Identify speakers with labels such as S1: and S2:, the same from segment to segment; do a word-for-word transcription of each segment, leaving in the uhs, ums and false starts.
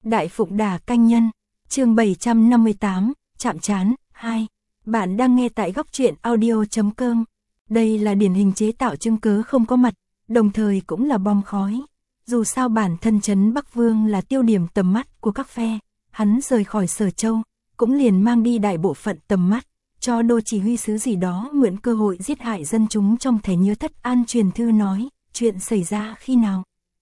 S1: Đại Phụng Đà Canh Nhân, chương bảy trăm năm mươi tám, chạm trán, hai. Bạn đang nghe tại góc truyện audio chấm com. Đây là điển hình chế tạo chứng cớ không có mặt, đồng thời cũng là bom khói. Dù sao bản thân trấn Bắc Vương là tiêu điểm tầm mắt của các phe, hắn rời khỏi Sở Châu, cũng liền mang đi đại bộ phận tầm mắt, cho đô chỉ huy sứ gì đó mượn cơ hội giết hại dân chúng. Trong thẻ nhớ Thất An truyền thư nói, chuyện xảy ra khi nào?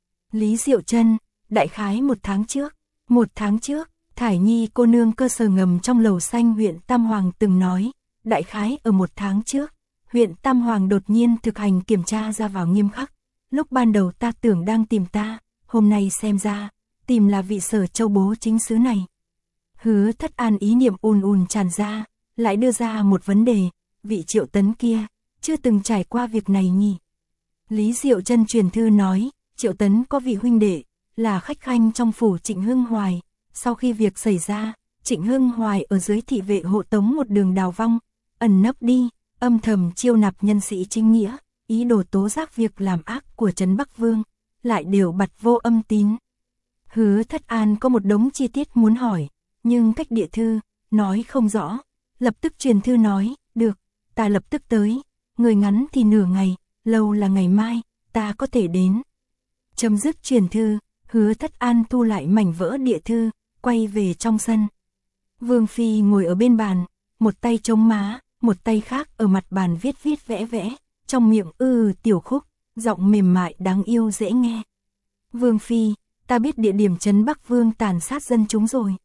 S1: Lý Diệu Trân, đại khái một tháng trước. Một tháng trước, Thải Nhi cô nương cơ sở ngầm trong lầu xanh huyện Tam Hoàng từng nói, đại khái ở một tháng trước, huyện Tam Hoàng đột nhiên thực hành kiểm tra ra vào nghiêm khắc. Lúc ban đầu ta tưởng đang tìm ta, hôm nay xem ra, tìm là vị Sở Châu bố chính sứ này. Hứa Thất An ý niệm ùn ùn tràn ra, lại đưa ra một vấn đề, vị Triệu Tấn kia, chưa từng trải qua việc này nhỉ? Lý Diệu Trân truyền thư nói, Triệu Tấn có vị huynh đệ, là khách khanh trong phủ Trịnh Hưng Hoài. Sau khi việc xảy ra, Trịnh Hưng Hoài ở dưới thị vệ hộ tống một đường đào vong, ẩn nấp đi, âm thầm chiêu nạp nhân sĩ chính nghĩa, ý đồ tố giác việc làm ác của trấn Bắc Vương, lại đều bặt vô âm tín. Hứa Thất An có một đống chi tiết muốn hỏi, nhưng cách địa thư, nói không rõ, lập tức truyền thư nói, được, ta lập tức tới, người ngắn thì nửa ngày, lâu là ngày mai, ta có thể đến. Chấm dứt truyền thư, Hứa Thất An thu lại mảnh vỡ địa thư, quay về trong sân. Vương Phi ngồi ở bên bàn, một tay chống má, một tay khác ở mặt bàn viết viết vẽ vẽ, trong miệng ư ừ, tiểu khúc, giọng mềm mại đáng yêu dễ nghe. Vương Phi, ta biết địa điểm trấn Bắc Vương tàn sát dân chúng rồi.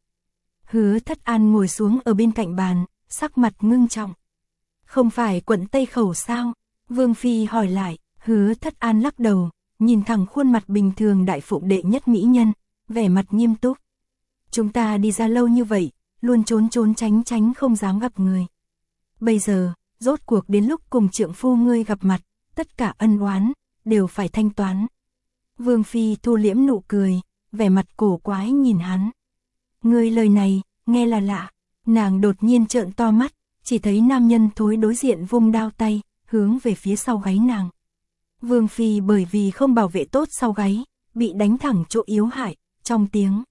S1: Hứa Thất An ngồi xuống ở bên cạnh bàn, sắc mặt ngưng trọng. Không phải quận Tây Khẩu sao? Vương Phi hỏi lại. Hứa Thất An lắc đầu, nhìn thẳng khuôn mặt bình thường đại phụng đệ nhất mỹ nhân, vẻ mặt nghiêm túc. Chúng ta đi ra lâu như vậy, luôn trốn trốn tránh tránh không dám gặp người. Bây giờ, rốt cuộc đến lúc cùng trượng phu ngươi gặp mặt, tất cả ân oán, đều phải thanh toán. Vương Phi thu liễm nụ cười, vẻ mặt cổ quái nhìn hắn. Ngươi lời này, nghe là lạ, nàng đột nhiên trợn to mắt, chỉ thấy nam nhân thối đối diện vung đao tay, hướng về phía sau gáy nàng. Vương Phi bởi vì không bảo vệ tốt sau gáy, bị đánh thẳng chỗ yếu hại, trong tiếng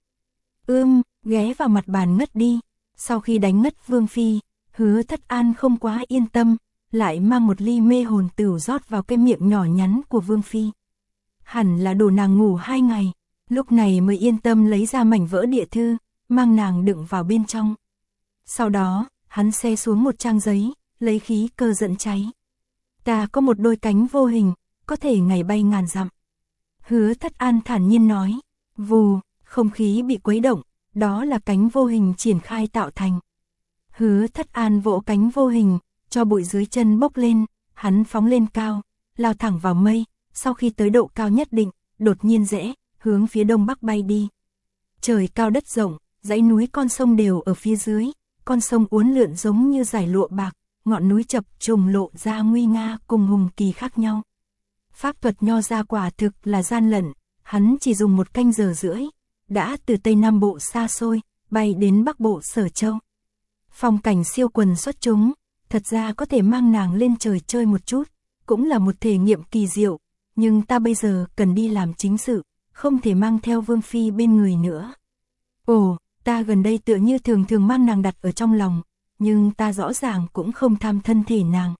S1: ưm, ghé vào mặt bàn ngất đi. Sau khi đánh ngất Vương Phi, Hứa Thất An không quá yên tâm, lại mang một ly mê hồn tửu rót vào cái miệng nhỏ nhắn của Vương Phi. Hẳn là đổ nàng ngủ hai ngày, lúc này mới yên tâm lấy ra mảnh vỡ địa thư, mang nàng đựng vào bên trong. Sau đó, hắn xe xuống một trang giấy, lấy khí cơ dẫn cháy. Ta có một đôi cánh vô hình, có thể ngày bay ngàn dặm. Hứa Thất An thản nhiên nói, vù, không khí bị quấy động, đó là cánh vô hình triển khai tạo thành. Hứa Thất An vỗ cánh vô hình, cho bụi dưới chân bốc lên, hắn phóng lên cao, lao thẳng vào mây, sau khi tới độ cao nhất định, đột nhiên rẽ, hướng phía đông bắc bay đi. Trời cao đất rộng, dãy núi con sông đều ở phía dưới, con sông uốn lượn giống như dải lụa bạc, ngọn núi chập trùng lộ ra nguy nga cùng hùng kỳ khác nhau. Pháp thuật nho ra quả thực là gian lận, hắn chỉ dùng một canh giờ rưỡi, đã từ Tây Nam Bộ xa xôi, bay đến Bắc Bộ Sở Châu. Phong cảnh siêu quần xuất chúng, thật ra có thể mang nàng lên trời chơi một chút, cũng là một thể nghiệm kỳ diệu, nhưng ta bây giờ cần đi làm chính sự, không thể mang theo Vương Phi bên người nữa. Ồ, ta gần đây tựa như thường thường mang nàng đặt ở trong lòng, nhưng ta rõ ràng cũng không tham thân thể nàng.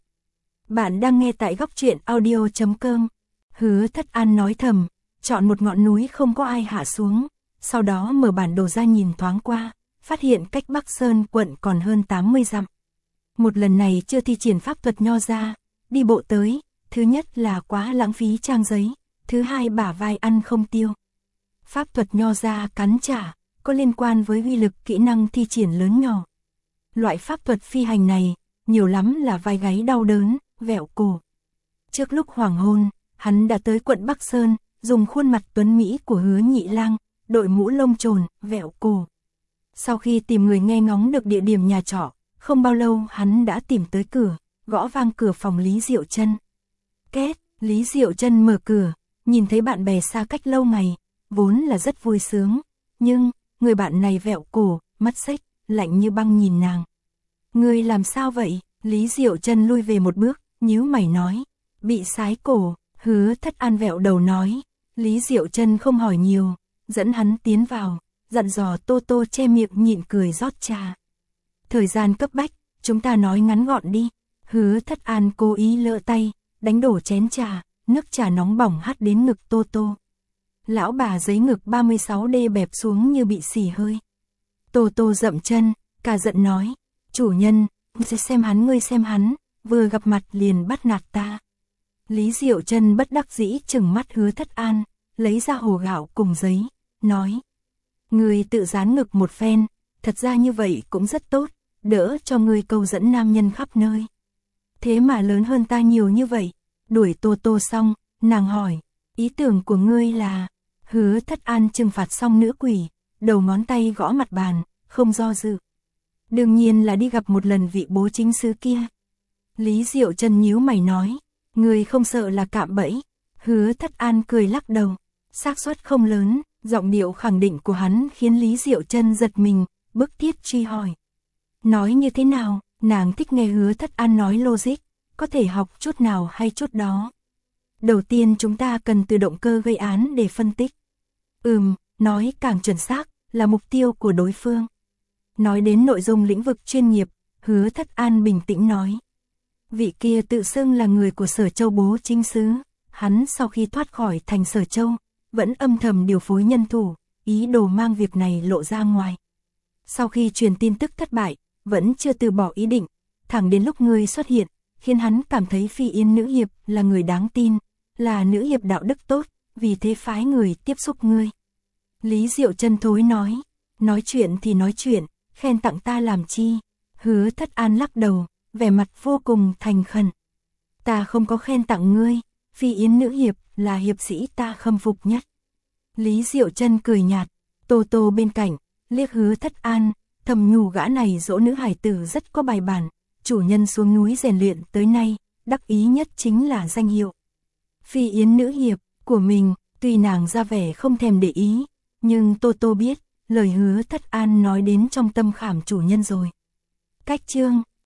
S1: Bạn đang nghe tại góc truyện audio chấm com. Hứa Thất An nói thầm, chọn một ngọn núi không có ai hạ xuống, sau đó mở bản đồ ra nhìn thoáng qua, phát hiện cách Bắc Sơn quận còn hơn tám mươi dặm. Một lần này chưa thi triển pháp thuật nho ra, đi bộ tới, thứ nhất là quá lãng phí trang giấy, thứ hai bả vai ăn không tiêu. Pháp thuật nho ra cắn trả, có liên quan với uy lực kỹ năng thi triển lớn nhỏ. Loại pháp thuật phi hành này, nhiều lắm là vai gáy đau đớn, vẹo cổ. Trước lúc hoàng hôn, hắn đã tới quận Bắc Sơn, dùng khuôn mặt tuấn Mỹ của Hứa Nhị Lang, đội mũ lông trồn, vẹo cổ. Sau khi tìm người nghe ngóng được địa điểm nhà trọ, không bao lâu hắn đã tìm tới cửa, gõ vang cửa phòng Lý Diệu Trân. Két, Lý Diệu Trân mở cửa, nhìn thấy bạn bè xa cách lâu ngày, vốn là rất vui sướng, nhưng người bạn này vẹo cổ, mắt xếch, lạnh như băng nhìn nàng. Ngươi làm sao vậy? Lý Diệu Trân lui về một bước, nhíu mày nói, bị sái cổ. Hứa Thất An vẹo đầu nói. Lý Diệu Trân không hỏi nhiều, dẫn hắn tiến vào, dặn dò Tô Tô che miệng nhịn cười rót trà. Thời gian cấp bách, chúng ta nói ngắn gọn đi. Hứa Thất An cố ý lỡ tay, đánh đổ chén trà, nước trà nóng bỏng hắt đến ngực Tô Tô. Lão bà giấy ngực ba mươi sáu D bẹp xuống như bị xì hơi. Tô Tô dậm chân, cả giận nói, chủ nhân, xem hắn ngươi xem hắn, vừa gặp mặt liền bắt nạt ta. Lý Diệu Trân bất đắc dĩ chừng mắt Hứa Thất An, lấy ra hồ gạo cùng giấy, nói. Ngươi tự dán ngực một phen, thật ra như vậy cũng rất tốt, đỡ cho ngươi câu dẫn nam nhân khắp nơi. Thế mà lớn hơn ta nhiều như vậy, đuổi Tô Tô xong, nàng hỏi, ý tưởng của ngươi là, Hứa Thất An trừng phạt xong nữ quỷ, đầu ngón tay gõ mặt bàn, không do dự. Đương nhiên là đi gặp một lần vị bố chính sứ kia. Lý Diệu Trân nhíu mày nói, ngươi không sợ là cạm bẫy. Hứa Thất An cười lắc đầu, xác suất không lớn, giọng điệu khẳng định của hắn khiến Lý Diệu Trân giật mình, bức thiết truy hỏi. Nói như thế nào, nàng thích nghe Hứa Thất An nói logic, có thể học chút nào hay chút đó. Đầu tiên chúng ta cần từ động cơ gây án để phân tích. Ừm, nói càng chuẩn xác, là mục tiêu của đối phương. Nói đến nội dung lĩnh vực chuyên nghiệp, Hứa Thất An bình tĩnh nói. Vị kia tự xưng là người của Sở Châu bố chính sứ, hắn sau khi thoát khỏi thành Sở Châu, vẫn âm thầm điều phối nhân thủ, ý đồ mang việc này lộ ra ngoài. Sau khi truyền tin tức thất bại, vẫn chưa từ bỏ ý định, thẳng đến lúc ngươi xuất hiện, khiến hắn cảm thấy Phi Yên nữ hiệp là người đáng tin, là nữ hiệp đạo đức tốt, vì thế phái người tiếp xúc ngươi. Lý Diệu Trân thối nói, nói chuyện thì nói chuyện, khen tặng ta làm chi? Hứa Thất An lắc đầu, vẻ mặt vô cùng thành khẩn. Ta không có khen tặng ngươi, Phi Yến nữ hiệp là hiệp sĩ ta khâm phục nhất. Lý Diệu Trân cười nhạt, Tô Tô bên cạnh, liếc Hứa Thất An, thầm nhủ gã này dỗ nữ hải tử rất có bài bản, chủ nhân xuống núi rèn luyện tới nay, đắc ý nhất chính là danh hiệu. Phi Yến nữ hiệp của mình, tuy nàng ra vẻ không thèm để ý, nhưng Tô Tô biết, lời Hứa Thất An nói đến trong tâm khảm chủ nhân rồi. Cách chương